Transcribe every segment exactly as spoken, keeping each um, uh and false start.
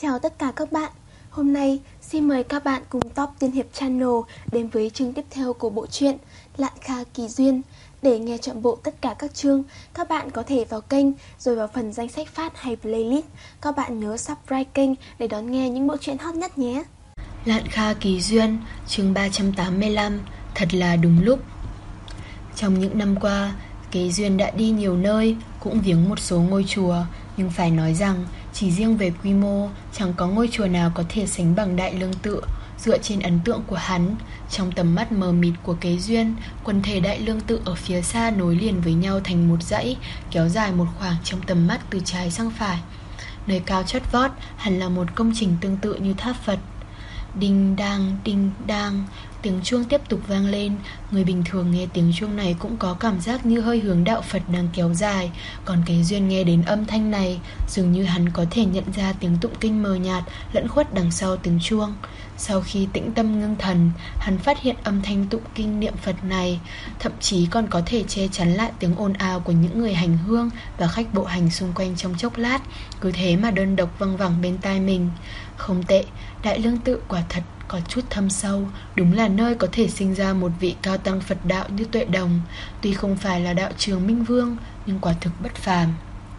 Chào tất cả các bạn. Hôm nay xin mời các bạn cùng Top Tiên Hiệp Channel đến với chương tiếp theo của bộ truyện Lạn Kha Kỳ Duyên. Để nghe trọn bộ tất cả các chương, các bạn có thể vào kênh rồi vào phần danh sách phát hay playlist. Các bạn nhớ subscribe kênh để đón nghe những bộ truyện hot nhất nhé. Lạn Kha Kỳ Duyên, chương ba trăm tám mươi lăm, thật là đúng lúc. Trong những năm qua, Kế Duyên đã đi nhiều nơi, cũng viếng một số ngôi chùa, nhưng phải nói rằng chỉ riêng về quy mô, chẳng có ngôi chùa nào có thể sánh bằng Đại Lương Tự. Dựa trên ấn tượng của hắn, trong tầm mắt mờ mịt của Kế Duyên, quần thể Đại Lương Tự ở phía xa nối liền với nhau thành một dãy, kéo dài một khoảng trong tầm mắt từ trái sang phải. Nơi cao chót vót hẳn là một công trình tương tự như tháp Phật. Đinh đang, đinh đang, tiếng chuông tiếp tục vang lên. Người bình thường nghe tiếng chuông này cũng có cảm giác như hơi hướng đạo Phật đang kéo dài. Còn Kế Duyên nghe đến âm thanh này, dường như hắn có thể nhận ra tiếng tụng kinh mờ nhạt lẫn khuất đằng sau tiếng chuông. Sau khi tĩnh tâm ngưng thần, hắn phát hiện âm thanh tụng kinh niệm Phật này thậm chí còn có thể che chắn lại tiếng ồn ào của những người hành hương và khách bộ hành xung quanh trong chốc lát, cứ thế mà đơn độc văng vẳng bên tai mình. Không tệ, Đại Lương Tự quả thật có chút thâm sâu, đúng là nơi có thể sinh ra một vị cao tăng Phật đạo như Tuệ Đồng. Tuy không phải là đạo trường Minh Vương, nhưng quả thực bất phàm.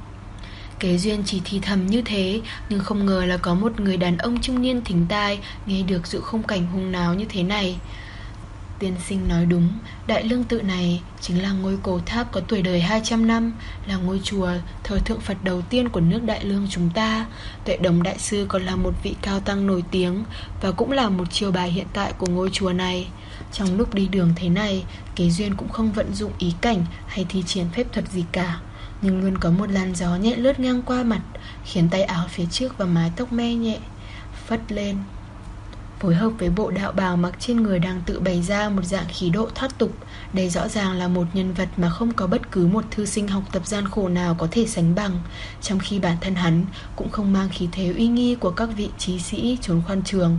Kế Duyên chỉ thì thầm như thế, nhưng không ngờ là có một người đàn ông trung niên thính tai nghe được sự khung cảnh hùng náo như thế này. Tiên sinh nói đúng, Đại Lương Tự này chính là ngôi cổ tháp có tuổi đời hai trăm năm, là ngôi chùa thờ thượng Phật đầu tiên của nước Đại Lương chúng ta. Tuệ Đồng Đại Sư còn là một vị cao tăng nổi tiếng và cũng là một chiêu bài hiện tại của ngôi chùa này. Trong lúc đi đường thế này, Kế Duyên cũng không vận dụng ý cảnh hay thi triển phép thuật gì cả, nhưng luôn có một làn gió nhẹ lướt ngang qua mặt, khiến tay áo phía trước và mái tóc me nhẹ phất lên, phối hợp với bộ đạo bào mặc trên người đang tự bày ra một dạng khí độ thoát tục. Đây rõ ràng là một nhân vật mà không có bất cứ một thư sinh học tập gian khổ nào có thể sánh bằng, trong khi bản thân hắn cũng không mang khí thế uy nghi của các vị trí sĩ trốn khoan trường.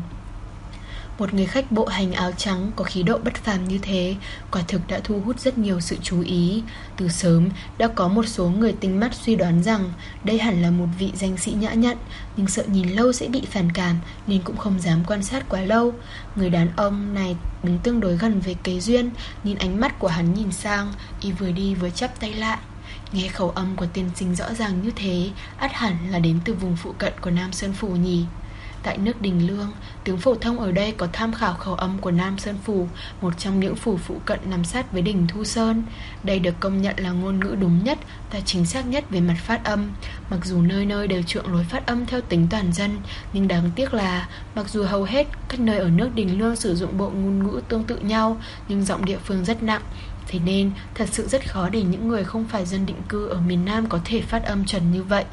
Một người khách bộ hành áo trắng có khí độ bất phàm như thế quả thực đã thu hút rất nhiều sự chú ý. Từ sớm đã có một số người tinh mắt suy đoán rằng đây hẳn là một vị danh sĩ nhã nhặn, nhưng sợ nhìn lâu sẽ bị phản cảm nên cũng không dám quan sát quá lâu. Người đàn ông này đứng tương đối gần với Kế Duyên, nhìn ánh mắt của hắn nhìn sang, y vừa đi vừa chắp tay lại. Nghe khẩu âm của tiên sinh rõ ràng như thế, ắt hẳn là đến từ vùng phụ cận của Nam Sơn Phủ nhỉ. Tại nước Đình Lương, tiếng phổ thông ở đây có tham khảo khẩu âm của Nam Sơn Phủ, một trong những phủ phụ cận nằm sát với đỉnh Thu Sơn. Đây được công nhận là ngôn ngữ đúng nhất và chính xác nhất về mặt phát âm. Mặc dù nơi nơi đều chuộng lối phát âm theo tính toàn dân, nhưng đáng tiếc là mặc dù hầu hết các nơi ở nước Đình Lương sử dụng bộ ngôn ngữ tương tự nhau, nhưng giọng địa phương rất nặng. Thế nên thật sự rất khó để những người không phải dân định cư ở miền Nam có thể phát âm chuẩn như vậy.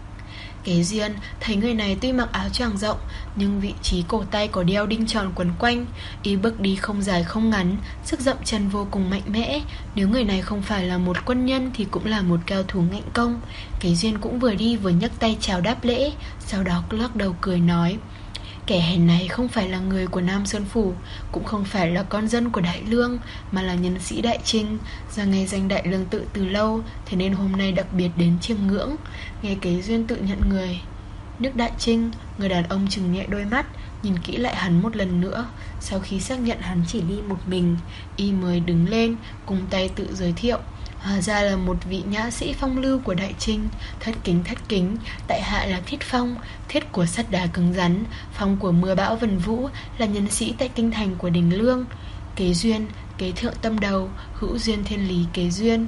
Kế Duyên thấy người này tuy mặc áo choàng rộng, nhưng vị trí cổ tay có đeo đinh tròn quấn quanh. Y bước đi không dài không ngắn, sức dậm chân vô cùng mạnh mẽ. Nếu người này không phải là một quân nhân thì cũng là một cao thủ ngạnh công. Kế Duyên cũng vừa đi vừa nhấc tay chào đáp lễ, sau đó lắc đầu cười nói: kẻ hèn này không phải là người của Nam Sơn Phủ, cũng không phải là con dân của Đại Lương, mà là nhân sĩ Đại Trinh, do nghe danh Đại Lương Tự từ lâu, thế nên hôm nay đặc biệt đến chiêm ngưỡng. Nghe Kế Duyên tự nhận người nước Đại Trinh, người đàn ông chừng nhẹ đôi mắt, nhìn kỹ lại hắn một lần nữa. Sau khi xác nhận hắn chỉ đi một mình, y mới đứng lên cùng tay tự giới thiệu. Hóa ra là một vị nhã sĩ phong lưu của Đại Trinh. Thất kính thất kính, tại hạ là Thiết Phong, thiết của sắt đá cứng rắn, phong của mưa bão vần vũ, là nhân sĩ tại kinh thành của Đình Lương. Kế Duyên, kế thượng tâm đầu, hữu duyên thiên lý Kế Duyên.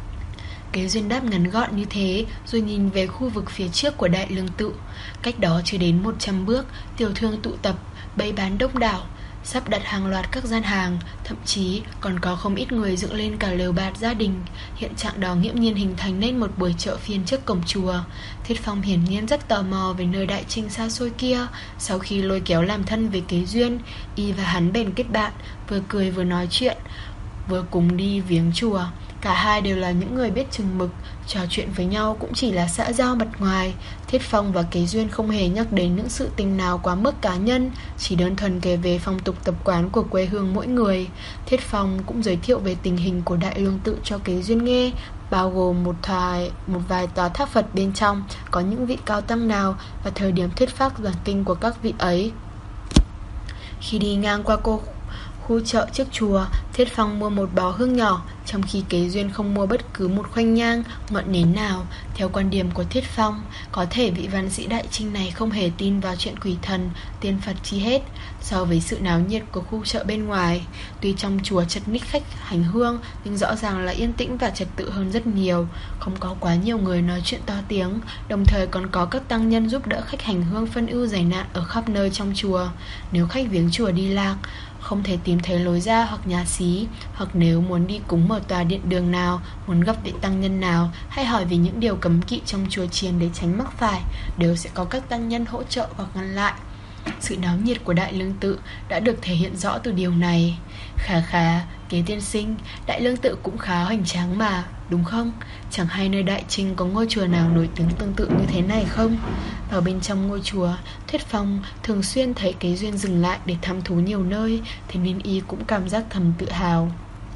Kế Duyên đáp ngắn gọn như thế, rồi nhìn về khu vực phía trước của Đại Lương Tự. Cách đó chưa đến một trăm bước, tiểu thương tụ tập, bày bán đông đảo, sắp đặt hàng loạt các gian hàng, thậm chí còn có không ít người dựng lên cả lều bạt gia đình. Hiện trạng đó nghiễm nhiên hình thành nên một buổi chợ phiên trước cổng chùa. Thiết Phong hiển nhiên rất tò mò về nơi Đại Trinh xa xôi kia. Sau khi lôi kéo làm thân với Kế Duyên, y và hắn bèn kết bạn, vừa cười vừa nói chuyện, vừa cùng đi viếng chùa. Cả hai đều là những người biết chừng mực, trò chuyện với nhau cũng chỉ là xã giao mặt ngoài. Thiết Phong và Kế Duyên không hề nhắc đến những sự tình nào quá mức cá nhân, chỉ đơn thuần kể về phong tục tập quán của quê hương mỗi người. Thiết Phong cũng giới thiệu về tình hình của Đại Lương Tự cho Kế Duyên nghe, bao gồm một, thoại, một vài tòa tháp Phật bên trong có những vị cao tăng nào và thời điểm thuyết pháp giảng kinh của các vị ấy. Khi đi ngang qua cô khu chợ trước chùa, Thiết Phong mua một bó hương nhỏ, trong khi Kế Duyên không mua bất cứ một khoanh nhang, ngọn nến nào. Theo quan điểm của Thiết Phong, có thể vị văn sĩ Đại Trinh này không hề tin vào chuyện quỷ thần, tiên Phật chi hết. So với sự náo nhiệt của khu chợ bên ngoài, tuy trong chùa chật ních khách hành hương, nhưng rõ ràng là yên tĩnh và trật tự hơn rất nhiều. Không có quá nhiều người nói chuyện to tiếng, đồng thời còn có các tăng nhân giúp đỡ khách hành hương phân ưu giải nạn ở khắp nơi trong chùa. Nếu khách viếng chùa đi lạc, không thể tìm thấy lối ra hoặc nhà xí, hoặc nếu muốn đi cúng ở tòa điện đường nào, muốn gặp vị tăng nhân nào, hay hỏi về những điều cấm kỵ trong chùa chiền để tránh mắc phải, đều sẽ có các tăng nhân hỗ trợ hoặc ngăn lại. Sự náo nhiệt của Đại Lương Tự đã được thể hiện rõ từ điều này. Khà khà, Kế tiên sinh, Đại Lương Tự cũng khá hoành tráng mà, đúng không? Chẳng hay nơi Đại Trinh có ngôi chùa nào nổi tiếng tương tự như thế này không? Ở bên trong ngôi chùa, Thiết Phong thường xuyên thấy Kế Duyên dừng lại để thăm thú nhiều nơi, thế nên y cũng cảm giác thầm tự hào.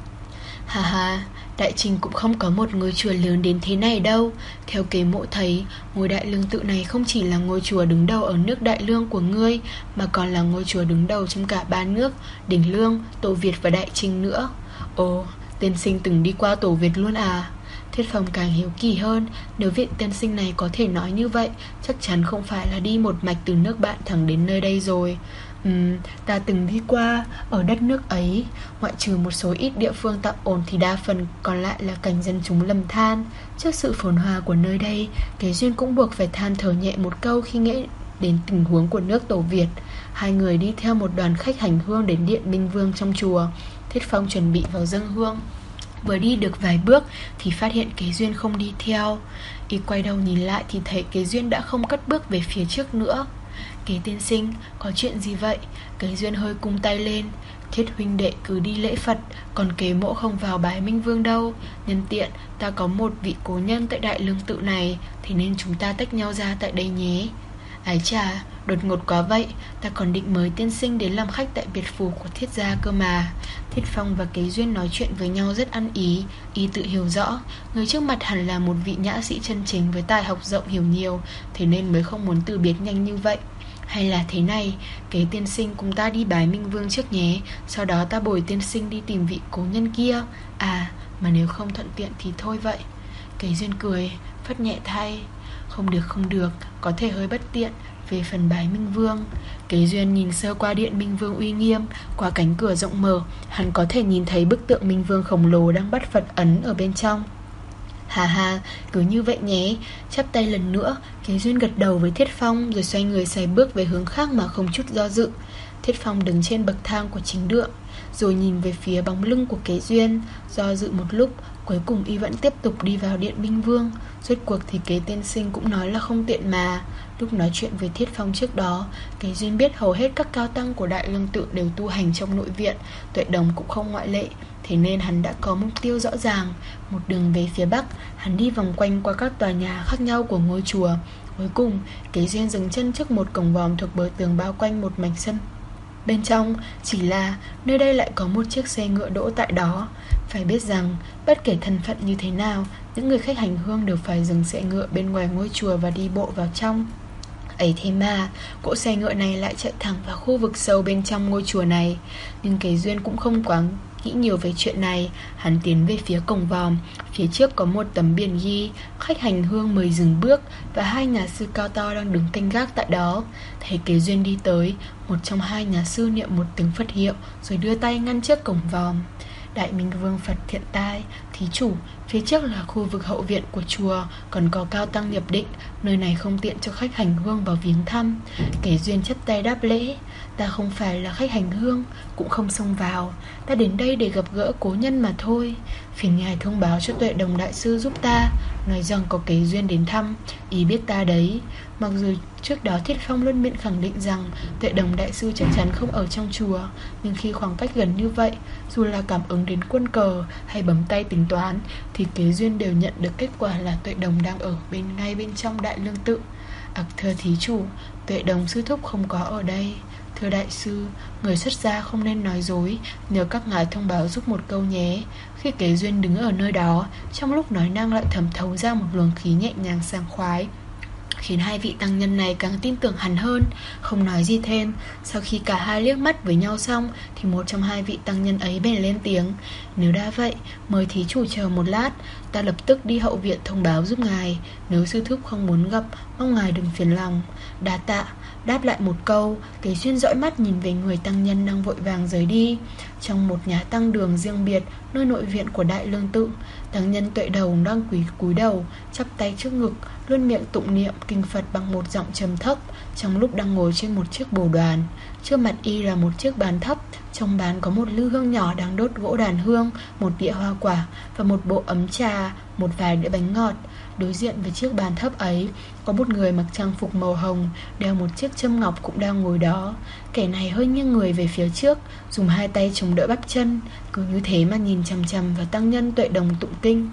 Hà hà, Đại Trinh cũng không có một ngôi chùa lớn đến thế này đâu. Theo Kế Mộ thấy, ngôi Đại Lương Tự này không chỉ là ngôi chùa đứng đầu ở nước Đại Lương của ngươi, mà còn là ngôi chùa đứng đầu trong cả ba nước, Đỉnh Lương, Tổ Việt và Đại Trinh nữa. Ồ, tiên sinh từng đi qua Tổ Việt luôn à? Thiết Phong càng hiếu kỳ hơn. Nếu vị tiên sinh này có thể nói như vậy, chắc chắn không phải là đi một mạch từ nước bạn thẳng đến nơi đây rồi. Ừm, ta từng đi qua. Ở đất nước ấy, ngoại trừ một số ít địa phương tạm ổn thì đa phần còn lại là cảnh dân chúng lầm than. Trước sự phồn hoa của nơi đây, Kế Duyên cũng buộc phải than thở nhẹ một câu khi nghĩ đến tình huống của nước Tổ Việt. Hai người đi theo một đoàn khách hành hương đến điện Minh Vương trong chùa. Thiết Phong chuẩn bị vào dâng hương. Vừa đi được vài bước thì phát hiện Kế Duyên không đi theo. Y quay đầu nhìn lại thì thấy Kế Duyên đã không cất bước về phía trước nữa. Kế tiên sinh, có chuyện gì vậy? Kế Duyên hơi cung tay lên. Thiết huynh đệ cứ đi lễ Phật, còn Kế mỗ không vào bái Minh Vương đâu. Nhân tiện, ta có một vị cố nhân tại Đại Lương Tự này, thì nên chúng ta tách nhau ra tại đây nhé. Ái chà, đột ngột quá vậy. Ta còn định mời tiên sinh đến làm khách tại biệt phủ của Thiết gia cơ mà. Thiết Phong và Kế Duyên nói chuyện với nhau rất ăn ý. Y tự hiểu rõ người trước mặt hẳn là một vị nhã sĩ chân chính với tài học rộng hiểu nhiều, thế nên mới không muốn từ biệt nhanh như vậy. Hay là thế này, Kế tiên sinh cùng ta đi bái Minh Vương trước nhé, sau đó ta bồi tiên sinh đi tìm vị cố nhân kia. À, mà nếu không thuận tiện thì thôi vậy. Kế Duyên cười, phất nhẹ thay. Không được không được, có thể hơi bất tiện. Về phần bái Minh Vương, Kế Duyên nhìn sơ qua điện Minh Vương uy nghiêm. Qua cánh cửa rộng mở, hắn có thể nhìn thấy bức tượng Minh Vương khổng lồ đang bắt Phật ấn ở bên trong. Hà hà, cứ như vậy nhé. Chắp tay lần nữa, Kế Duyên gật đầu với Thiết Phong, rồi xoay người xoay bước về hướng khác mà không chút do dự. Thiết Phong đứng trên bậc thang của chính điện, rồi nhìn về phía bóng lưng của Kế Duyên. Do dự một lúc, cuối cùng y vẫn tiếp tục đi vào điện Minh Vương. Rốt cuộc thì Kế tiên sinh cũng nói là không tiện mà. Lúc nói chuyện với Thiết Phong trước đó, Kế Duyên biết hầu hết các cao tăng của Đại Lương Tự đều tu hành trong nội viện, Tuệ Đồng cũng không ngoại lệ. Thế nên hắn đã có mục tiêu rõ ràng. Một đường về phía bắc, hắn đi vòng quanh qua các tòa nhà khác nhau của ngôi chùa. Cuối cùng, Kế Duyên dừng chân trước một cổng vòm thuộc bờ tường bao quanh một mảnh sân. Bên trong chỉ là nơi đây lại có một chiếc xe ngựa đỗ tại đó. Phải biết rằng bất kể thân phận như thế nào, những người khách hành hương đều phải dừng xe ngựa bên ngoài ngôi chùa và đi bộ vào trong. Ấy thế mà cỗ xe ngựa này lại chạy thẳng vào khu vực sâu bên trong ngôi chùa này. Nhưng Kế Duyên cũng không quá nghĩ nhiều về chuyện này. Hắn tiến về phía cổng vòm. Phía trước có một tấm biển ghi khách hành hương mời dừng bước, và hai nhà sư cao to đang đứng canh gác tại đó. Thấy Kế Duyên đi tới, một trong hai nhà sư niệm một tiếng Phật hiệu, rồi đưa tay ngăn trước cổng vòm. Đại Minh Vương Phật thiện tai, thí chủ, phía trước là khu vực hậu viện của chùa, còn có cao tăng nhập định, nơi này không tiện cho khách hành hương vào viếng thăm. Kế Duyên chắp tay đáp lễ. Ta không phải là khách hành hương, cũng không xông vào. Ta đến đây để gặp gỡ cố nhân mà thôi. Phiền ngài thông báo cho Tuệ Đồng đại sư giúp ta, nói rằng có Kế Duyên đến thăm. Ý biết ta đấy. Mặc dù trước đó Thiết Phong luôn miệng khẳng định rằng Tuệ Đồng đại sư chắc chắn không ở trong chùa, nhưng khi khoảng cách gần như vậy, dù là cảm ứng đến quân cờ hay bấm tay tính tính toán thì Kế Duyên đều nhận được kết quả là Tuệ Đồng đang ở bên ngay bên trong Đại Lương Tự. Ặc thưa thí chủ, Tuệ Đồng sư thúc không có ở đây. Thưa đại sư, người xuất gia không nên nói dối, nhờ các ngài thông báo giúp một câu nhé. Khi Kế Duyên đứng ở nơi đó, trong lúc nói năng lại thẩm thấu ra một luồng khí nhẹ nhàng sảng khoái, khiến hai vị tăng nhân này càng tin tưởng hắn hơn. Không nói gì thêm, sau khi cả hai liếc mắt với nhau xong thì một trong hai vị tăng nhân ấy bèn lên tiếng: Nếu đã vậy, mời thí chủ chờ một lát, ta lập tức đi hậu viện thông báo giúp ngài. Nếu sư thúc không muốn gặp, mong ngài đừng phiền lòng. Đa tạ. Đáp lại một câu, Kế Duyên dõi mắt nhìn về người tăng nhân đang vội vàng rời đi. Trong một nhà tăng đường riêng biệt, nơi nội viện của Đại Lương Tự, tăng nhân Tuệ Đầu đang quỳ cúi đầu, chắp tay trước ngực, luôn miệng tụng niệm kinh Phật bằng một giọng trầm thấp, trong lúc đang ngồi trên một chiếc bồ đoàn. Trước mặt y là một chiếc bàn thấp, trong bàn có một lư hương nhỏ đang đốt gỗ đàn hương, một đĩa hoa quả và một bộ ấm trà, một vài đĩa bánh ngọt. Đối diện với chiếc bàn thấp ấy có một người mặc trang phục màu hồng, đeo một chiếc châm ngọc cũng đang ngồi đó. Kẻ này hơi nghiêng người về phía trước, dùng hai tay chống đỡ bắp chân, cứ như thế mà nhìn chằm chằm vào tăng nhân Tuệ Đồng tụng kinh.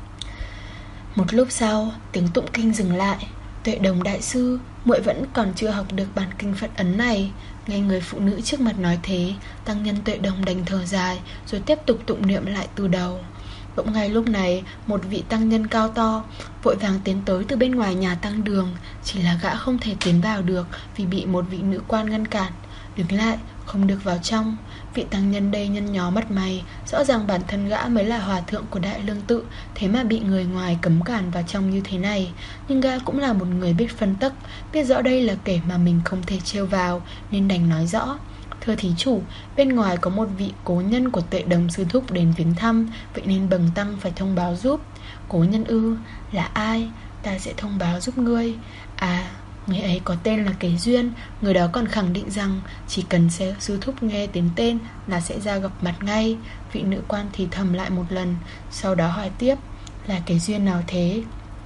Một lúc sau, tiếng tụng kinh dừng lại. Tuệ Đồng đại sư, muội vẫn còn chưa học được bản kinh Phật ấn này. Nghe người phụ nữ trước mặt nói thế, tăng nhân Tuệ Đồng đành thở dài, rồi tiếp tục tụng niệm lại từ đầu. Bỗng ngay lúc này, một vị tăng nhân cao to vội vàng tiến tới từ bên ngoài nhà tăng đường. Chỉ là gã không thể tiến vào được vì bị một vị nữ quan ngăn cản. Đứng lại, không được vào trong. Vị tăng nhân đây nhăn nhó mặt mày, rõ ràng bản thân gã mới là hòa thượng của Đại Lương Tự, thế mà bị người ngoài cấm cản vào trong như thế này. Nhưng gã cũng là một người biết phân tắc, biết rõ đây là kẻ mà mình không thể trêu vào, nên đành nói rõ: Thưa thí chủ, bên ngoài có một vị cố nhân của Tuệ Đồng sư thúc đến viếng thăm, vậy nên bần tăng phải thông báo giúp. Cố nhân ư? Là ai? Ta sẽ thông báo giúp ngươi. À, người ấy có tên là Kế Duyên. Người đó còn khẳng định rằng chỉ cần sư thúc nghe đến tên là sẽ ra gặp mặt ngay. Vị nữ quan thì thầm lại một lần, sau đó hỏi tiếp: Là Kế Duyên nào thế?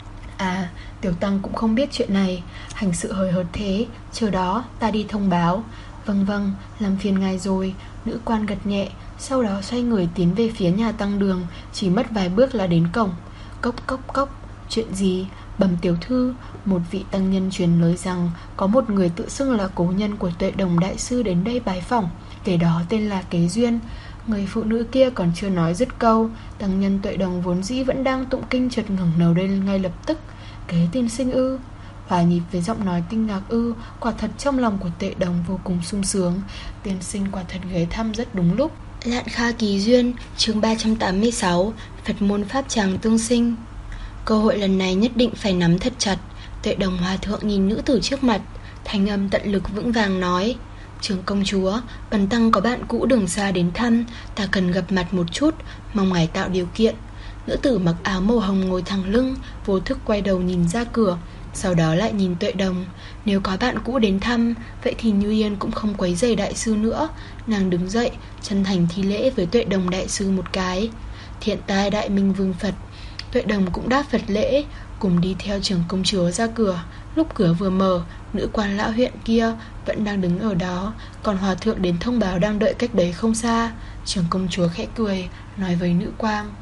À, tiểu tăng cũng không biết chuyện này. Hành sự hời hợt thế, chờ đó ta đi thông báo. Vâng vâng, làm phiền ngài rồi. Nữ quan gật nhẹ, sau đó xoay người tiến về phía nhà tăng đường. Chỉ mất vài bước là đến cổng. Cốc cốc cốc. Chuyện gì? Bẩm tiểu thư, một vị tăng nhân truyền lời rằng có một người tự xưng là cố nhân của Tuệ Đồng đại sư đến đây bái phỏng. Kẻ đó tên là Kế Duyên. Người phụ nữ kia còn chưa nói dứt câu, tăng nhân Tuệ Đồng vốn dĩ vẫn đang tụng kinh chợt ngẩng đầu lên ngay lập tức. Kế tiên sinh ư? Hòa nhịp với giọng nói kinh ngạc ư? Quả thật trong lòng của Tuệ Đồng vô cùng sung sướng. Tiên sinh quả thật ghé thăm rất đúng lúc. Lạn Kha Kỳ Duyên, chương ba trăm tám mươi sáu, Phật môn pháp tràng tương sinh. Cơ hội lần này nhất định phải nắm thật chặt. Tuệ Đồng hòa thượng nhìn nữ tử trước mặt, thanh âm tận lực vững vàng nói: Trường công chúa, bần tăng có bạn cũ đường xa đến thăm, ta cần gặp mặt một chút, mong ngài tạo điều kiện. Nữ tử mặc áo màu hồng ngồi thẳng lưng, vô thức quay đầu nhìn ra cửa, sau đó lại nhìn Tuệ Đồng. Nếu có bạn cũ đến thăm, vậy thì Như Yên cũng không quấy rầy đại sư nữa. Nàng đứng dậy, chân thành thi lễ với Tuệ Đồng đại sư một cái. Thiện tai đại minh vương Phật. Tuệ Đồng cũng đáp Phật lễ, cùng đi theo trưởng công chúa ra cửa. Lúc cửa vừa mở, nữ quan lão huyện kia vẫn đang đứng ở đó, còn hòa thượng đến thông báo đang đợi cách đấy không xa. Trưởng công chúa khẽ cười, nói với nữ quan: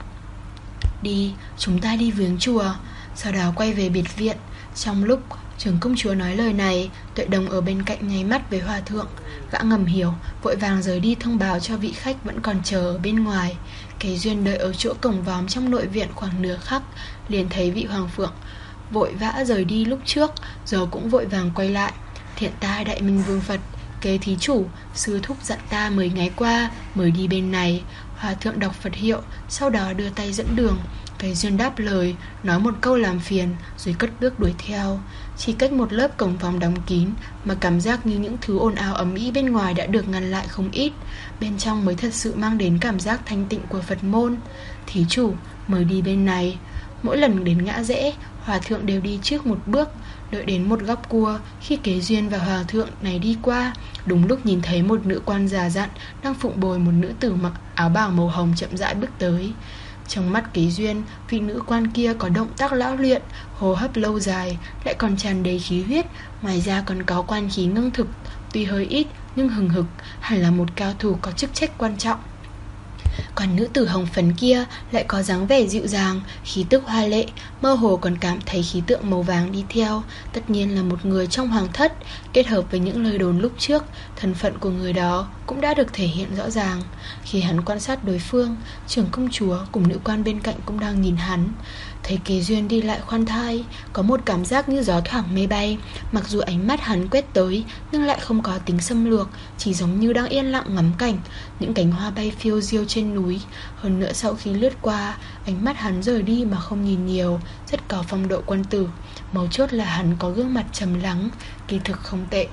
Đi, chúng ta đi viếng chùa. Sau đó quay về biệt viện. Trong lúc trưởng công chúa nói lời này, Tuệ Đồng ở bên cạnh nháy mắt với hòa thượng. Gã ngầm hiểu, vội vàng rời đi thông báo cho vị khách vẫn còn chờ ở bên ngoài. Kế Duyên đợi ở chỗ cổng vòm trong nội viện khoảng nửa khắc, liền thấy vị hoàng phượng vội vã rời đi lúc trước, giờ cũng vội vàng quay lại. Thiện tai đại minh vương Phật, Kế thí chủ, sư thúc dặn ta mười ngày qua mới đi bên này. Hòa thượng đọc Phật hiệu, sau đó đưa tay dẫn đường. Kế Duyên đáp lời, nói một câu làm phiền, rồi cất bước đuổi theo. Chỉ cách một lớp cổng vòm đóng kín, mà cảm giác như những thứ ồn ào ầm ĩ bên ngoài đã được ngăn lại không ít. Bên trong mới thật sự mang đến cảm giác thanh tịnh của Phật môn. Thí chủ, mời đi bên này. Mỗi lần đến ngã rẽ, hòa thượng đều đi trước một bước. Đợi đến một góc cua, khi Kế Duyên và hòa thượng này đi qua, đúng lúc nhìn thấy một nữ quan già dặn đang phụng bồi một nữ tử mặc áo bào màu hồng chậm rãi bước tới. Trong mắt Kế Duyên, vị nữ quan kia có động tác lão luyện, hô hấp lâu dài, lại còn tràn đầy khí huyết, ngoài ra còn có quan khí ngưng thực, tuy hơi ít nhưng hừng hực, hẳn là một cao thủ có chức trách quan trọng. Còn nữ tử hồng phấn kia lại có dáng vẻ dịu dàng, khí tức hoa lệ, mơ hồ còn cảm thấy khí tượng màu vàng đi theo. Tất nhiên là một người trong hoàng thất. Kết hợp với những lời đồn lúc trước, thân phận của người đó cũng đã được thể hiện rõ ràng. Khi hắn quan sát đối phương, trưởng công chúa cùng nữ quan bên cạnh cũng đang nhìn hắn. Thấy Kế Duyên đi lại khoan thai, có một cảm giác như gió thoảng mây bay. Mặc dù ánh mắt hắn quét tới, nhưng lại không có tính xâm lược, chỉ giống như đang yên lặng ngắm cảnh. Những cánh hoa bay phiêu diêu trên núi. Hơn nữa sau khi lướt qua, ánh mắt hắn rời đi mà không nhìn nhiều, rất có phong độ quân tử. Mấu chốt là hắn có gương mặt trầm lắng, kỳ thực không tệ.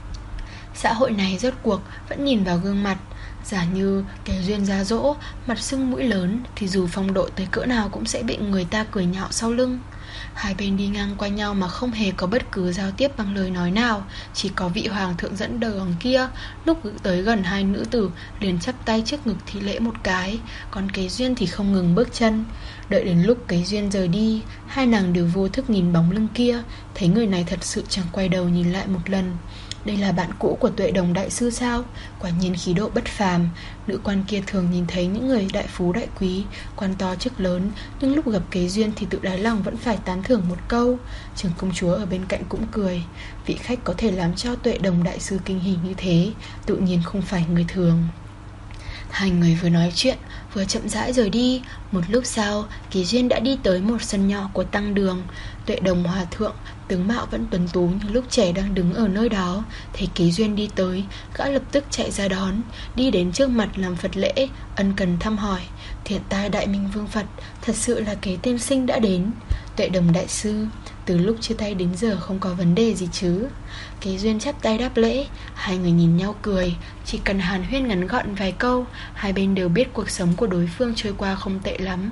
Xã hội này rốt cuộc vẫn nhìn vào gương mặt. Giả như Kế Duyên ra dỗ, mặt sưng mũi lớn, thì dù phong độ tới cỡ nào cũng sẽ bị người ta cười nhạo sau lưng. Hai bên đi ngang qua nhau mà không hề có bất cứ giao tiếp bằng lời nói nào. Chỉ có vị hoàng thượng dẫn đường kia, lúc tới gần hai nữ tử liền chắp tay trước ngực thi lễ một cái. Còn Kế Duyên thì không ngừng bước chân. Đợi đến lúc Kế Duyên rời đi, hai nàng đều vô thức nhìn bóng lưng kia, thấy người này thật sự chẳng quay đầu nhìn lại một lần. Đây là bạn cũ của Tuệ Đồng đại sư sao? Quả nhiên khí độ bất phàm. Nữ quan kia thường nhìn thấy những người đại phú đại quý, quan to chức lớn, nhưng lúc gặp Kế Duyên thì tự đáy lòng vẫn phải tán thưởng một câu. Trưởng công chúa ở bên cạnh cũng cười. Vị khách có thể làm cho Tuệ Đồng đại sư kinh hỉ như thế, tự nhiên không phải người thường. Hai người vừa nói chuyện vừa chậm rãi rời đi. Một lúc sau, Kế Duyên đã đi tới một sân nhỏ của tăng đường. Tuệ Đồng hòa thượng tướng mạo vẫn tuấn tú như lúc trẻ đang đứng ở nơi đó. Thấy Kế Duyên đi tới, gã lập tức chạy ra đón, đi đến trước mặt làm Phật lễ, ân cần thăm hỏi. Thiện tai Đại Minh Vương Phật, thật sự là Kế tiên sinh đã đến. Tuệ Đồng đại sư, từ lúc chia tay đến giờ không có vấn đề gì chứ? Kế Duyên chắp tay đáp lễ. Hai người nhìn nhau cười. Chỉ cần hàn huyên ngắn gọn vài câu, hai bên đều biết cuộc sống của đối phương trôi qua không tệ lắm.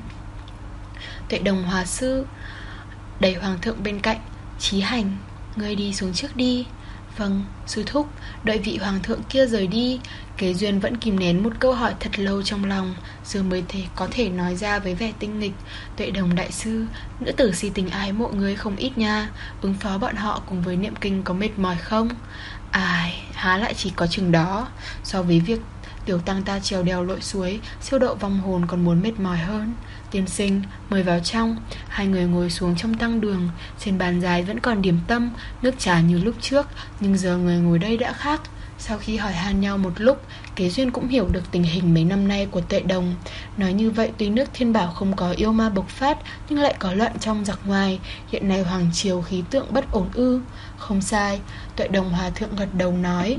Tuệ Đồng hòa sư đẩy hoàng thượng bên cạnh. Chí Hành, ngươi đi xuống trước đi. Vâng, sư thúc. Đợi vị hoàng thượng kia rời đi, Kế Duyên vẫn kìm nén một câu hỏi thật lâu trong lòng, giờ mới thể có thể nói ra với vẻ tinh nghịch. Tuệ Đồng đại sư, nữ tử si tình ái mộ người không ít nha. Ứng phó bọn họ cùng với niệm kinh có mệt mỏi không? Ai, há lại chỉ có chừng đó. So với việc tiểu tăng ta trèo đèo lội suối, siêu độ vong hồn còn muốn mệt mỏi hơn. Tiên sinh, mời vào trong. Hai người ngồi xuống trong tăng đường. Trên bàn dài vẫn còn điểm tâm, nước trà như lúc trước, nhưng giờ người ngồi đây đã khác. Sau khi hỏi han nhau một lúc, Kế Duyên cũng hiểu được tình hình mấy năm nay của Tuệ Đồng. Nói như vậy, tuy nước Thiên Bảo không có yêu ma bộc phát, nhưng lại có loạn trong giặc ngoài. Hiện nay hoàng triều khí tượng bất ổn ư? Không sai. Tuệ Đồng hòa thượng gật đầu nói.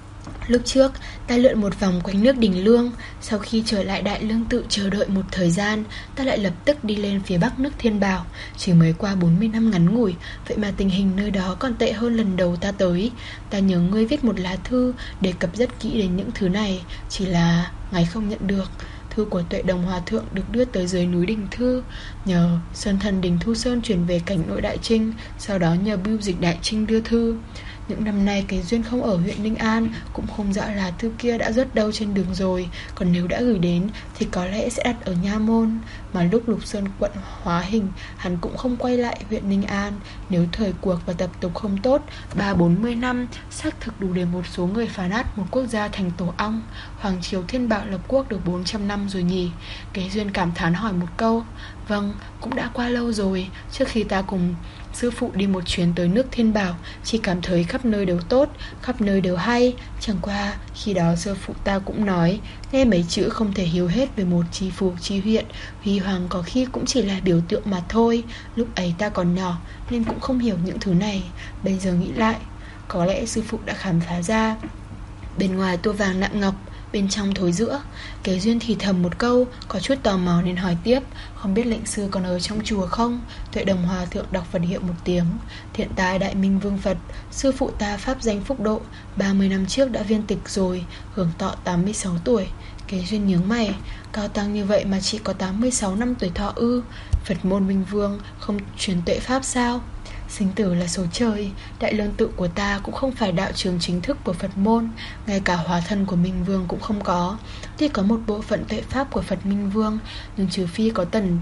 Lúc trước, ta lượn một vòng quanh nước Đình Lương. Sau khi trở lại Đại Lương Tự chờ đợi một thời gian, ta lại lập tức đi lên phía bắc nước Thiên Bảo. Chỉ mới qua bốn mươi năm ngắn ngủi, vậy mà tình hình nơi đó còn tệ hơn lần đầu ta tới. Ta nhớ ngươi viết một lá thư đề cập rất kỹ đến những thứ này, chỉ là ngài không nhận được. Thư của Tuệ Đồng hòa thượng được đưa tới dưới núi Đình Thư, nhờ Sơn Thần Đình Thu Sơn chuyển về cảnh nội Đại Trinh, sau đó nhờ bưu dịch Đại Trinh đưa thư. Những năm nay Kế Duyên không ở huyện Ninh An, cũng không rõ là thư kia đã rớt đâu trên đường rồi. Còn nếu đã gửi đến thì có lẽ sẽ đặt ở Nha Môn. Mà lúc Lục Sơn quận hóa hình, hắn cũng không quay lại huyện Ninh An. Nếu thời cuộc và tập tục không tốt, ba bốn mươi năm xác thực đủ để một số người phá nát một quốc gia thành tổ ong. Hoàng triều Thiên Bảo lập quốc được bốn trăm năm rồi nhỉ? Kế Duyên cảm thán hỏi một câu. Vâng, cũng đã qua lâu rồi. Trước khi ta cùng sư phụ đi một chuyến tới nước Thiên Bảo, chỉ cảm thấy khắp nơi đều tốt, khắp nơi đều hay. Chẳng qua khi đó sư phụ ta cũng nói, nghe mấy chữ không thể hiểu hết về một tri phủ tri huyện. Huy hoàng có khi cũng chỉ là biểu tượng mà thôi. Lúc ấy ta còn nhỏ nên cũng không hiểu những thứ này. Bây giờ nghĩ lại, có lẽ sư phụ đã khám phá ra. Bên ngoài tua vàng nạm ngọc, bên trong thối giữa. Kế Duyên thì thầm một câu, có chút tò mò nên hỏi tiếp. Không biết lệnh sư còn ở trong chùa không? Tuệ Đồng hòa thượng đọc Phật hiệu một tiếng. Thiện tai Đại Minh Vương Phật, sư phụ ta pháp danh phúc độ, ba mươi năm trước đã viên tịch rồi, hưởng thọ tám mươi sáu tuổi. Kế Duyên nhướng mày. Cao tăng như vậy mà chỉ có tám mươi sáu năm tuổi thọ ư? Phật môn Minh Vương không truyền tuệ pháp sao? Sinh tử là số trời. Đại Lương Tự của ta cũng không phải đạo trường chính thức của Phật môn. Ngay cả hóa thân của Minh Vương cũng không có. Tuy có một bộ phận tuệ pháp của Phật Minh Vương, nhưng trừ phi có tần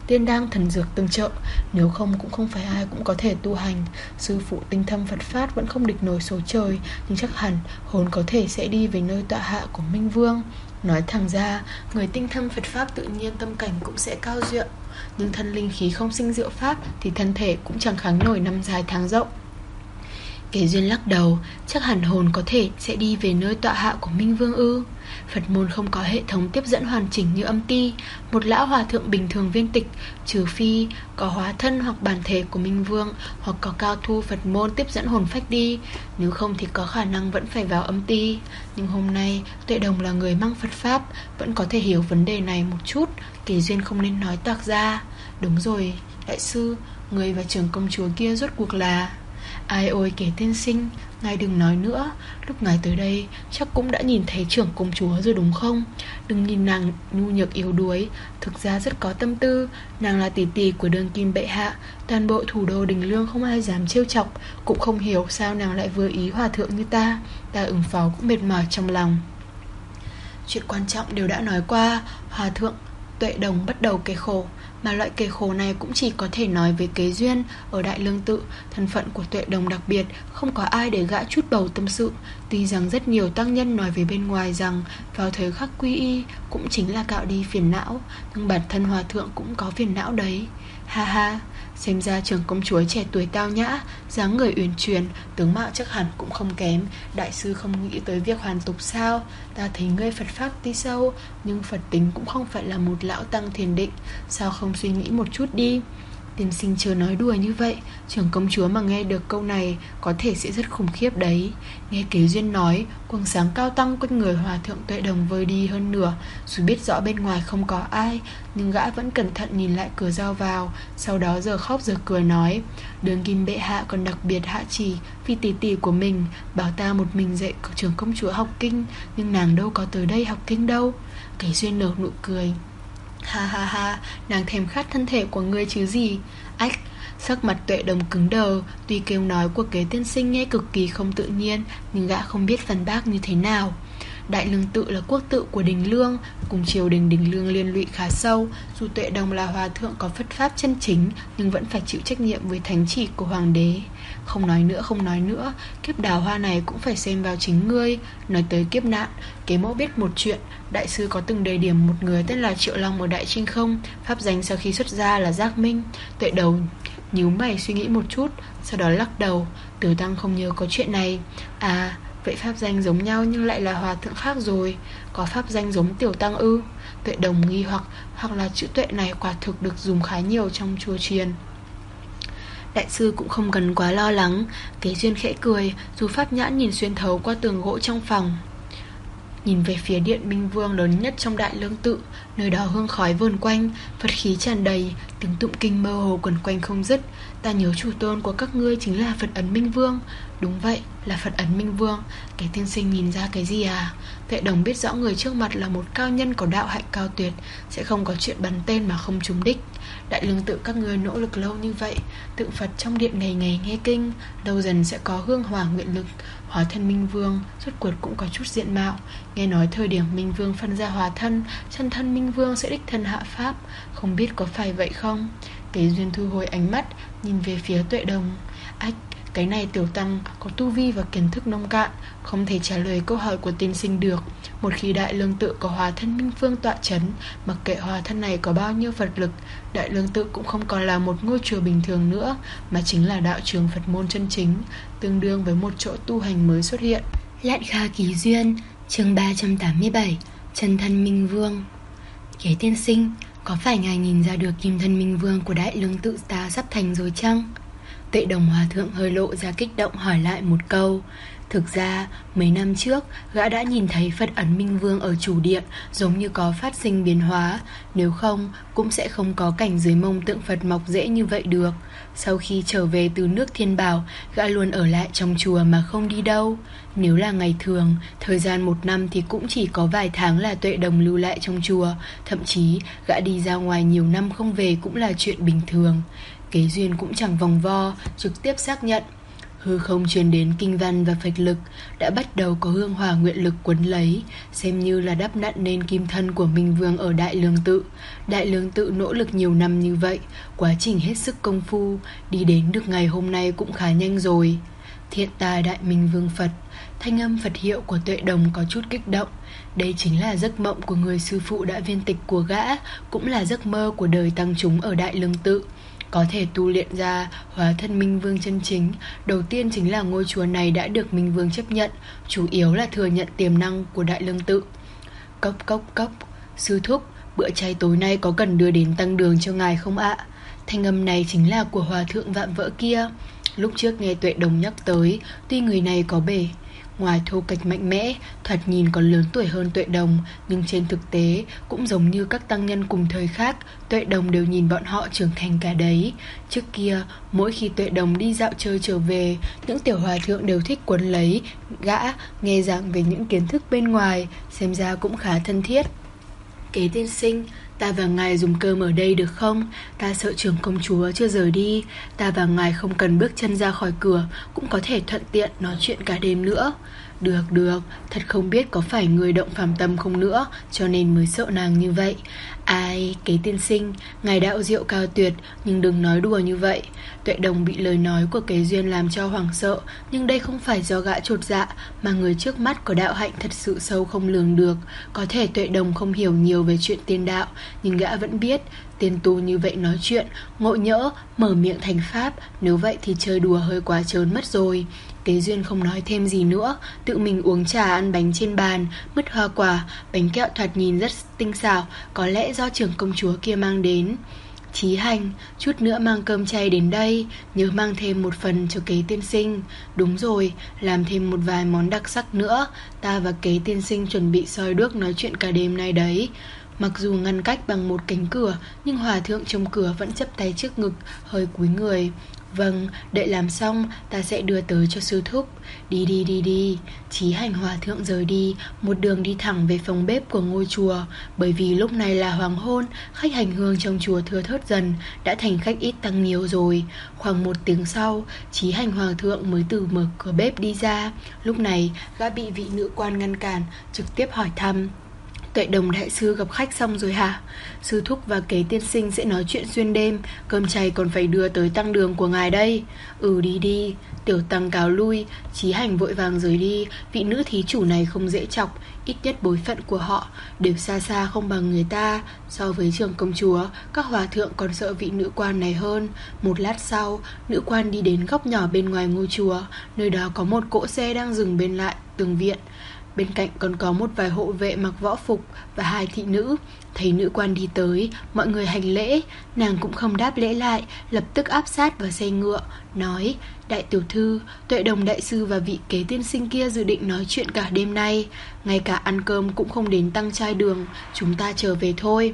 tiên đăng thần dược tương trợ. Nếu không cũng không phải ai cũng có thể tu hành. Sư phụ tinh thâm Phật Pháp vẫn không địch nổi số trời, nhưng chắc hẳn hồn có thể sẽ đi về nơi tọa hạ của Minh Vương. Nói thẳng ra, người tinh thâm Phật Pháp tự nhiên tâm cảnh cũng sẽ cao diệu, nhưng thân linh khí không sinh diệu Pháp thì thân thể cũng chẳng kháng nổi năm dài tháng rộng. Kế Duyên lắc đầu, chắc hẳn hồn có thể sẽ đi về nơi tọa hạ của Minh Vương ư? Phật môn không có hệ thống tiếp dẫn hoàn chỉnh như âm ti. Một lão hòa thượng bình thường viên tịch, trừ phi có hóa thân hoặc bản thể của Minh Vương, hoặc có cao thu Phật môn tiếp dẫn hồn phách đi, nếu không thì có khả năng vẫn phải vào âm ti. Nhưng hôm nay Tuệ Đồng là người mang Phật Pháp, vẫn có thể hiểu vấn đề này một chút. Kế Duyên không nên nói toạc ra. Đúng rồi, đại sư, người và trưởng công chúa kia rốt cuộc là... Ai ôi Kế tiên sinh, ngài đừng nói nữa. Lúc ngài tới đây chắc cũng đã nhìn thấy trưởng công chúa rồi đúng không? Đừng nhìn nàng nhu nhược yếu đuối, thực ra rất có tâm tư. Nàng là tỷ tỷ của đương kim bệ hạ, toàn bộ thủ đô Đình Lương không ai dám trêu chọc. Cũng không hiểu sao nàng lại vừa ý hòa thượng như ta. Ta ứng phó cũng mệt mỏi trong lòng. Chuyện quan trọng đều đã nói qua. Hòa thượng Tuệ Đồng bắt đầu kể khổ, mà loại kể khổ này cũng chỉ có thể nói với Kế Duyên. Ở Đại Lương Tự, thân phận của Tuệ Đồng đặc biệt, không có ai để gã chút bầu tâm sự. Tuy rằng rất nhiều tăng nhân nói về bên ngoài rằng vào thời khắc quy y cũng chính là cạo đi phiền não, nhưng bản thân hòa thượng cũng có phiền não đấy. Ha ha, xem ra trưởng công chúa trẻ tuổi tao nhã, dáng người uyển chuyển, tướng mạo chắc hẳn cũng không kém. Đại sư không nghĩ tới việc hoàn tục sao? Ta thấy ngươi Phật Pháp tuy sâu, nhưng Phật tính cũng không phải là một lão tăng thiền định. Sao không suy nghĩ một chút đi? Tiên sinh chớ nói đùa như vậy. Trưởng công chúa mà nghe được câu này có thể sẽ rất khủng khiếp đấy. Nghe Kế Duyên nói, quầng sáng cao tăng quanh người hòa thượng Tuệ Đồng vơi đi hơn nửa. Dù biết rõ bên ngoài không có ai, nhưng gã vẫn cẩn thận nhìn lại cửa ra vào. Sau đó giờ khóc giờ cười nói, đường kim bệ hạ còn đặc biệt hạ chỉ vì tỷ tỷ của mình, bảo ta một mình dạy trưởng công chúa học kinh, nhưng nàng đâu có tới đây học kinh đâu. Kế Duyên nở nụ cười. Ha ha ha, nàng thèm khát thân thể của ngươi chứ gì. Ách, sắc mặt Tuệ Đồng cứng đờ. Tuy kêu nói của Kế tiên sinh nghe cực kỳ không tự nhiên, nhưng gã không biết phản bác như thế nào. Đại Lương Tự là quốc tự của Đình Lương, cùng triều đình Đình Lương liên lụy khá sâu. Dù Tuệ Đồng là hòa thượng có Phật Pháp chân chính, nhưng vẫn phải chịu trách nhiệm với thánh chỉ của hoàng đế. Không nói nữa, không nói nữa, kiếp đào hoa này cũng phải xem vào chính ngươi. Nói tới kiếp nạn, Kế mẫu biết một chuyện. Đại sư có từng đề điểm một người tên là Triệu Long ở Đại Trinh không? Pháp danh sau khi xuất gia là Giác Minh. Tuệ Đầu nhíu mày suy nghĩ một chút, sau đó lắc đầu. Tiểu tăng không nhớ có chuyện này. À, vậy pháp danh giống nhau nhưng lại là hòa thượng khác rồi. Có pháp danh giống tiểu tăng ư? Tuệ Đồng nghi hoặc, hoặc là chữ Tuệ này quả thực được dùng khá nhiều trong chùa chiền. Đại sư cũng không cần quá lo lắng. Kế Duyên khẽ cười, dù pháp nhãn nhìn xuyên thấu qua tường gỗ trong phòng, nhìn về phía điện Minh Vương lớn nhất trong Đại Lương Tự. Nơi đó hương khói vờn quanh, Phật khí tràn đầy, tiếng tụng kinh mơ hồ quẩn quanh không dứt. Ta nhớ chủ tôn của các ngươi chính là Phật Ấn Minh Vương. Đúng vậy, là Phật Ấn Minh Vương. Cái tiên sinh nhìn ra cái gì à? Tuệ Đồng biết rõ người trước mặt là một cao nhân có đạo hạnh cao tuyệt, sẽ không có chuyện bắn tên mà không trúng đích. Đại Lương Tự các ngươi nỗ lực lâu như vậy, tượng Phật trong điện ngày ngày nghe kinh, lâu dần sẽ có hương hỏa nguyện lực. Hóa thân Minh Vương rốt cuộc cũng có chút diện mạo. Nghe nói thời điểm Minh Vương phân ra hóa thân, chân thân Minh Vương sẽ đích thân hạ pháp. Không biết có phải vậy không? Kế Duyên thu hồi ánh mắt, nhìn về phía Tuệ Đồng. Ách, cái này tiểu tăng có tu vi và kiến thức nông cạn, không thể trả lời câu hỏi của tiên sinh được. Một khi Đại Lương Tự có hóa thân Minh Vương tọa chấn, mặc kệ hóa thân này có bao nhiêu Phật lực, Đại Lương Tự cũng không còn là một ngôi chùa bình thường nữa, mà chính là đạo trường Phật môn chân chính, tương đương với một chỗ tu hành mới xuất hiện. Lạn Kha Kỳ Duyên, chương ba trăm tám mươi bảy, chân thân Minh Vương. Kế tiên sinh, có phải ngài nhìn ra được kim thân Minh Vương của Đại Lương Tự ta sắp thành rồi chăng? Tuệ Đồng hòa thượng hơi lộ ra kích động hỏi lại một câu. Thực ra, mấy năm trước, gã đã nhìn thấy Phật Ấn Minh Vương ở chủ điện giống như có phát sinh biến hóa, nếu không, cũng sẽ không có cảnh dưới mông tượng Phật mọc rễ như vậy được. Sau khi trở về từ nước Thiên Bảo, gã luôn ở lại trong chùa mà không đi đâu. Nếu là ngày thường, thời gian một năm thì cũng chỉ có vài tháng là Tuệ Đồng lưu lại trong chùa, thậm chí gã đi ra ngoài nhiều năm không về cũng là chuyện bình thường. Kế Duyên cũng chẳng vòng vo, trực tiếp xác nhận. Hư không truyền đến kinh văn và phạch lực, đã bắt đầu có hương hỏa nguyện lực quấn lấy, xem như là đắp nặn nên kim thân của Minh Vương ở Đại Lương Tự. Đại Lương Tự nỗ lực nhiều năm như vậy, quá trình hết sức công phu, đi đến được ngày hôm nay cũng khá nhanh rồi. Thiện tài Đại Minh Vương Phật. Thanh âm Phật hiệu của Tuệ Đồng có chút kích động. Đây chính là giấc mộng của người sư phụ đã viên tịch của gã, cũng là giấc mơ của đời tăng chúng ở Đại Lương Tự. Có thể tu luyện ra hóa thân Minh Vương chân chính, đầu tiên chính là ngôi chùa này đã được Minh Vương chấp nhận, chủ yếu là thừa nhận tiềm năng của Đại Lương Tự. Cốc cốc cốc. Sư thúc, bữa chay tối nay có cần đưa đến tăng đường cho ngài không ạ? Thanh âm này chính là của hòa thượng Vạm Vỡ kia. Lúc trước nghe Tuệ Đồng nhắc tới, tuy người này có bề ngoài thô kệch mạnh mẽ, thoạt nhìn còn lớn tuổi hơn Tuệ Đồng, nhưng trên thực tế cũng giống như các tăng nhân cùng thời khác, Tuệ Đồng đều nhìn bọn họ trưởng thành cả đấy. Trước kia, mỗi khi Tuệ Đồng đi dạo chơi trở về, những tiểu hòa thượng đều thích quấn lấy gã, nghe giảng về những kiến thức bên ngoài, xem ra cũng khá thân thiết. Kế tiên sinh, ta và ngài dùng cơm ở đây được không? Ta sợ trưởng công chúa chưa rời đi. Ta và ngài không cần bước chân ra khỏi cửa, cũng có thể thuận tiện nói chuyện cả đêm nữa. Được, được, thật không biết có phải người động phàm tâm không nữa, cho nên mới sợ nàng như vậy. Ai, Kế tiên sinh, ngài đạo diệu cao tuyệt, nhưng đừng nói đùa như vậy. Tuệ Đồng bị lời nói của Kế Duyên làm cho hoảng sợ, nhưng đây không phải do gã chột dạ, mà người trước mắt có đạo hạnh thật sự sâu không lường được. Có thể Tuệ Đồng không hiểu nhiều về chuyện tiên đạo, nhưng gã vẫn biết, tiên tu như vậy nói chuyện, ngộ nhỡ, mở miệng thành pháp, nếu vậy thì chơi đùa hơi quá trớn mất rồi. Kế Duyên không nói thêm gì nữa, tự mình uống trà ăn bánh trên bàn, mứt hoa quả, bánh kẹo thoạt nhìn rất tinh xảo, có lẽ do trưởng công chúa kia mang đến. Chí Hành, chút nữa mang cơm chay đến đây, nhớ mang thêm một phần cho Kế tiên sinh. Đúng rồi, làm thêm một vài món đặc sắc nữa, ta và Kế tiên sinh chuẩn bị soi đuốc nói chuyện cả đêm nay đấy. Mặc dù ngăn cách bằng một cánh cửa, nhưng hòa thượng trong cửa vẫn chắp tay trước ngực, hơi cúi người. Vâng, đợi làm xong, ta sẽ đưa tới cho sư thúc. Đi đi đi đi. Chí Hành hòa thượng rời đi, một đường đi thẳng về phòng bếp của ngôi chùa. Bởi vì lúc này là hoàng hôn, khách hành hương trong chùa thưa thớt dần, đã thành khách ít tăng nhiều rồi. Khoảng một tiếng sau, Chí Hành hòa thượng mới từ mở cửa bếp đi ra. Lúc này, gã bị vị nữ quan ngăn cản, trực tiếp hỏi thăm. Tuệ Đồng đại sư gặp khách xong rồi hả? Sư thúc và Kế tiên sinh sẽ nói chuyện xuyên đêm, cơm chay còn phải đưa tới tăng đường của ngài đây. Ừ, đi đi. Tiểu tăng cáo lui. Chí Hành vội vàng rời đi. Vị nữ thí chủ này không dễ chọc, ít nhất bối phận của họ đều xa xa không bằng người ta. So với trưởng công chúa, các hòa thượng còn sợ vị nữ quan này hơn. Một lát sau, nữ quan đi đến góc nhỏ bên ngoài ngôi chùa. Nơi đó có một cỗ xe đang dừng bên lại tường viện. Bên cạnh còn có một vài hộ vệ mặc võ phục và hai thị nữ. Thấy nữ quan đi tới, mọi người hành lễ. Nàng cũng không đáp lễ lại, lập tức áp sát vào xe ngựa, nói: Đại tiểu thư, Tuệ Đồng đại sư và vị Kế tiên sinh kia dự định nói chuyện cả đêm nay, ngay cả ăn cơm cũng không đến tăng trai đường, chúng ta trở về thôi.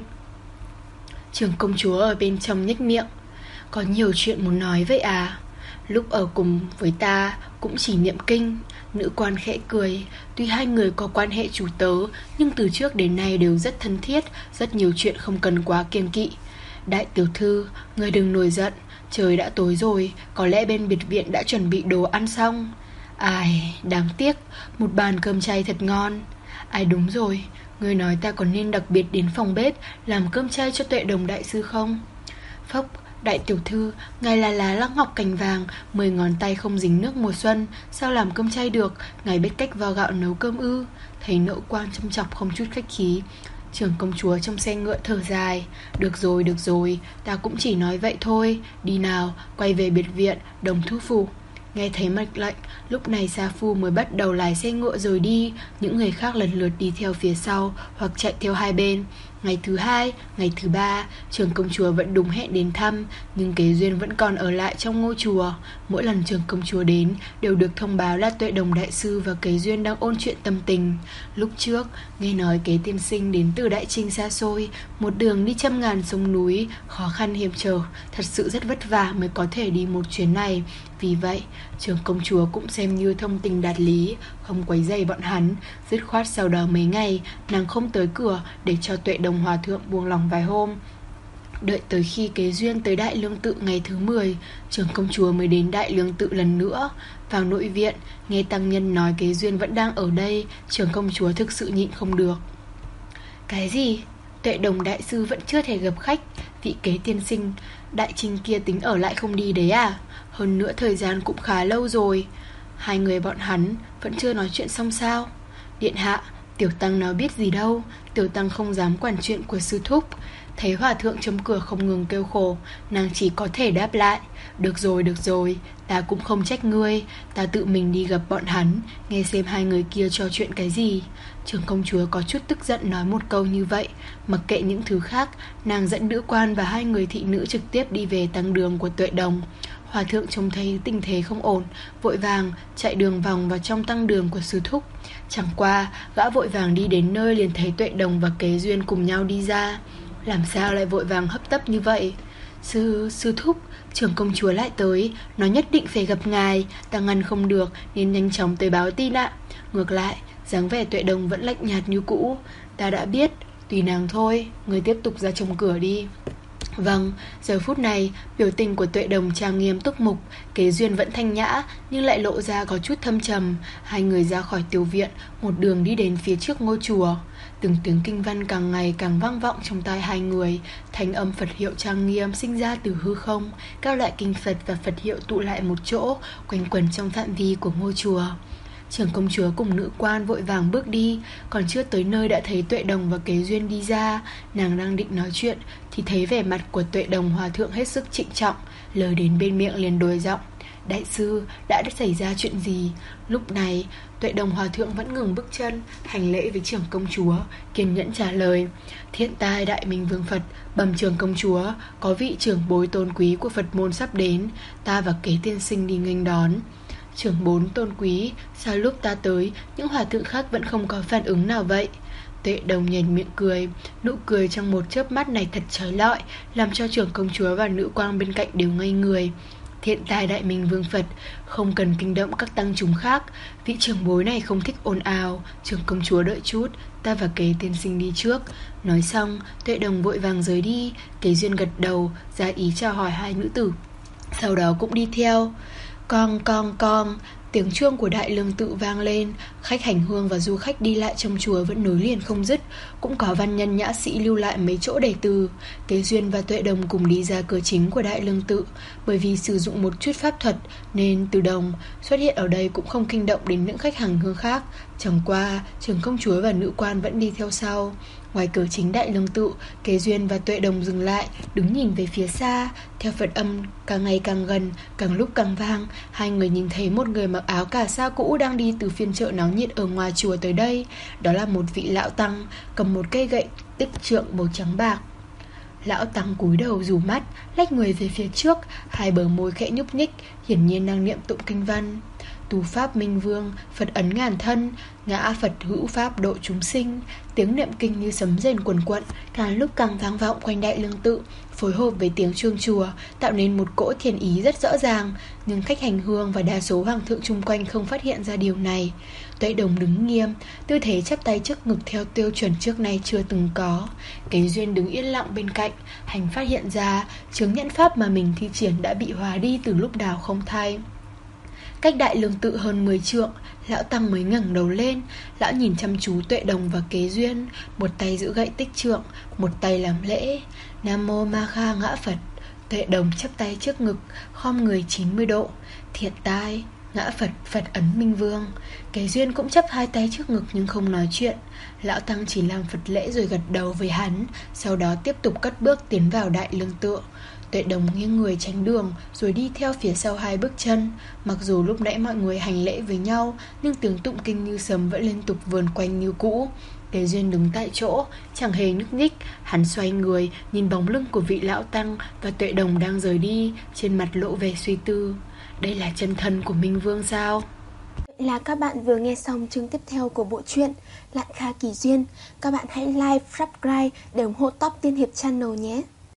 Trưởng công chúa ở bên trong nhếch miệng: Có nhiều chuyện muốn nói vậy à? Lúc ở cùng với ta cũng chỉ niệm kinh. Nữ quan khẽ cười. Tuy hai người có quan hệ chủ tớ, nhưng từ trước đến nay đều rất thân thiết, rất nhiều chuyện không cần quá kiêng kỵ. Đại tiểu thư, người đừng nổi giận, trời đã tối rồi, có lẽ bên biệt viện đã chuẩn bị đồ ăn xong. Ai, đáng tiếc, một bàn cơm chay thật ngon. Ai, đúng rồi, người nói ta còn nên đặc biệt đến phòng bếp làm cơm chay cho Tuệ Đồng đại sư không? Phốc. Đại tiểu thư, ngài là lá lăng ngọc cành vàng, mười ngón tay không dính nước mùa xuân, sao làm cơm chay được? Ngài biết cách vo gạo nấu cơm ư? Thấy nữ quan châm chọc không chút khách khí. Trưởng công chúa trong xe ngựa thở dài. Được rồi, được rồi, ta cũng chỉ nói vậy thôi. Đi nào, quay về biệt viện, Đồng Thu Phủ. Nghe thấy mệnh lệnh, lúc này Sa Phu mới bắt đầu lái xe ngựa rời đi. Những người khác lần lượt đi theo phía sau hoặc chạy theo hai bên. Ngày thứ hai, ngày thứ ba, trưởng công chúa vẫn đúng hẹn đến thăm, nhưng Kế Duyên vẫn còn ở lại trong ngôi chùa. Mỗi lần trưởng công chúa đến, đều được thông báo là Tuệ Đồng đại sư và Kế Duyên đang ôn chuyện tâm tình. Lúc trước, nghe nói Kế tiên sinh đến từ Đại Trinh xa xôi, một đường đi trăm ngàn sông núi, khó khăn hiểm trở, thật sự rất vất vả mới có thể đi một chuyến này. Vì vậy, trưởng công chúa cũng xem như thông tình đạt lý, không quấy rầy bọn hắn. Dứt khoát sau đó mấy ngày, nàng không tới cửa để cho Tuệ Đồng hòa thượng buông lòng vài hôm. Đợi tới khi Kế Duyên tới Đại Lương Tự ngày thứ mười, trưởng công chúa mới đến Đại Lương Tự lần nữa. Vào nội viện, nghe tăng nhân nói Kế Duyên vẫn đang ở đây, trưởng công chúa thực sự nhịn không được. Cái gì? Tuệ Đồng đại sư vẫn chưa thể gặp khách, vị Kế tiên sinh đại trinh kia tính ở lại không đi đấy à? Hơn nữa thời gian cũng khá lâu rồi. Hai người bọn hắn vẫn chưa nói chuyện xong sao? Điện hạ, tiểu tăng nào biết gì đâu, tiểu tăng không dám quản chuyện của sư thúc. Thấy hòa thượng chấm cửa không ngừng kêu khổ, nàng chỉ có thể đáp lại: Được rồi, được rồi, ta cũng không trách ngươi, ta tự mình đi gặp bọn hắn, nghe xem hai người kia trò chuyện cái gì. Trưởng công chúa có chút tức giận nói một câu như vậy. Mặc kệ những thứ khác, nàng dẫn nữ quan và hai người thị nữ trực tiếp đi về tăng đường của Tuệ Đồng. Hòa thượng trông thấy tình thế không ổn, vội vàng chạy đường vòng vào trong tăng đường của sư thúc. Chẳng qua, gã vội vàng đi đến nơi liền thấy Tuệ Đồng và Kế Duyên cùng nhau đi ra. Làm sao lại vội vàng hấp tấp như vậy? Sư, sư thúc, trưởng công chúa lại tới, nó nhất định phải gặp ngài, ta ngăn không được nên nhanh chóng tới báo tin ạ. Ngược lại, dáng vẻ Tuệ Đồng vẫn lạnh nhạt như cũ. Ta đã biết, tùy nàng thôi, người tiếp tục ra trông cửa đi. Vâng, giờ phút này, biểu tình của Tuệ Đồng trang nghiêm túc mục, Kế Duyên vẫn thanh nhã nhưng lại lộ ra có chút thâm trầm. Hai người ra khỏi tiểu viện, một đường đi đến phía trước ngôi chùa. Từng tiếng kinh văn càng ngày càng vang vọng trong tai hai người, thanh âm Phật hiệu trang nghiêm sinh ra từ hư không, các loại kinh Phật và Phật hiệu tụ lại một chỗ, quanh quẩn trong phạm vi của ngôi chùa. Trưởng công chúa cùng nữ quan vội vàng bước đi, còn chưa tới nơi đã thấy Tuệ Đồng và Kế Duyên đi ra. Nàng đang định nói chuyện thì thấy vẻ mặt của Tuệ Đồng hòa thượng hết sức trịnh trọng, lời đến bên miệng liền đổi giọng: Đại sư, đã xảy ra chuyện gì? Lúc này, Tuệ Đồng hòa thượng vẫn ngừng bước chân, hành lễ với trưởng công chúa, kiên nhẫn trả lời: Thiện tai Đại Minh Vương Phật, bẩm trưởng công chúa, có vị trưởng bối tôn quý của Phật môn sắp đến, ta và Kế tiên sinh đi nghênh đón. Trưởng bốn tôn quý, sao lúc ta tới, những hòa thượng khác vẫn không có phản ứng nào vậy? Tuệ Đồng nhếch miệng cười, nụ cười trong một chớp mắt này thật trói lọi, làm cho trưởng công chúa và nữ quan bên cạnh đều ngây người. Thiện tai Đại Minh Vương Phật, không cần kinh động các tăng chúng khác, vị trưởng bối này không thích ồn ào, trưởng công chúa đợi chút, ta và Kế tiên sinh đi trước. Nói xong, Tuệ Đồng vội vàng rời đi. Kế Duyên gật đầu, ra ý chào hỏi hai nữ tử, sau đó cũng đi theo. Cong cong cong, tiếng chuông của Đại Lương Tự vang lên. Khách hành hương và du khách đi lại trong chùa vẫn nối liền không dứt. Cũng có văn nhân nhã sĩ lưu lại mấy chỗ để từ. Kế Duyên và Tuệ Đồng cùng đi ra cửa chính của Đại Lương Tự. Bởi vì sử dụng một chút pháp thuật nên Từ Đồng xuất hiện ở đây cũng không kinh động đến những khách hành hương khác. Chẳng qua, trưởng công chúa và nữ quan vẫn đi theo sau. Ngoài cửa chính Đại Lương Tự, Kế Duyên và Tuệ Đồng dừng lại, đứng nhìn về phía xa. Theo Phật âm càng ngày càng gần, càng lúc càng vang, hai người nhìn thấy một người mặc áo cà sa cũ đang đi từ phiên chợ náo nhiệt ở ngoài chùa tới đây. Đó là một vị lão tăng, cầm một cây gậy tích trượng màu trắng bạc. Lão tăng cúi đầu rủ mắt, lách người về phía trước, hai bờ môi khẽ nhúc nhích, hiển nhiên đang niệm tụng kinh văn. Tu pháp minh vương, Phật ấn ngàn thân, ngã Phật hữu pháp độ chúng sinh. Tiếng niệm kinh như sấm rền quần quận, càng lúc càng vang vọng quanh Đại Lương Tự, phối hợp với tiếng chuông chùa, tạo nên một cỗ thiền ý rất rõ ràng. Nhưng khách hành hương và đa số hoàng thượng chung quanh không phát hiện ra điều này. Tuệ Đồng đứng nghiêm, tư thế chắp tay trước ngực theo tiêu chuẩn trước nay chưa từng có. Kế Duyên đứng yên lặng bên cạnh, hành phát hiện ra chứng nhẫn pháp mà mình thi triển đã bị hóa đi từ lúc đào không thay. Cách Đại Lương Tự hơn mười trượng, lão tăng mới ngẩng đầu lên. Lão nhìn chăm chú Tuệ Đồng và Kế Duyên, một tay giữ gậy tích trượng, một tay làm lễ. Nam mô Ma Kha Ngã Phật. Tuệ Đồng chắp tay trước ngực, khom người chín mươi độ. Thiện tai Ngã Phật, Phật ấn minh vương. Kế Duyên cũng chắp hai tay trước ngực nhưng không nói chuyện. Lão tăng chỉ làm Phật lễ rồi gật đầu với hắn, sau đó tiếp tục cất bước tiến vào Đại Lương Tự. Tuệ Đồng nghiêng người tránh đường rồi đi theo phía sau hai bước chân. Mặc dù lúc nãy mọi người hành lễ với nhau, nhưng tiếng tụng kinh như sấm vẫn liên tục vờn quanh như cũ. Kế Duyên đứng tại chỗ, chẳng hề nhúc nhích. Hắn xoay người, nhìn bóng lưng của vị lão tăng và Tuệ Đồng đang rời đi, trên mặt lộ vẻ suy tư. Đây là chân thân của Minh Vương sao? Vậy là các bạn vừa nghe xong chương tiếp theo của bộ truyện Lạn Kha Kỳ Duyên. Các bạn hãy like, subscribe để ủng hộ Top Tiên Hiệp Channel nhé.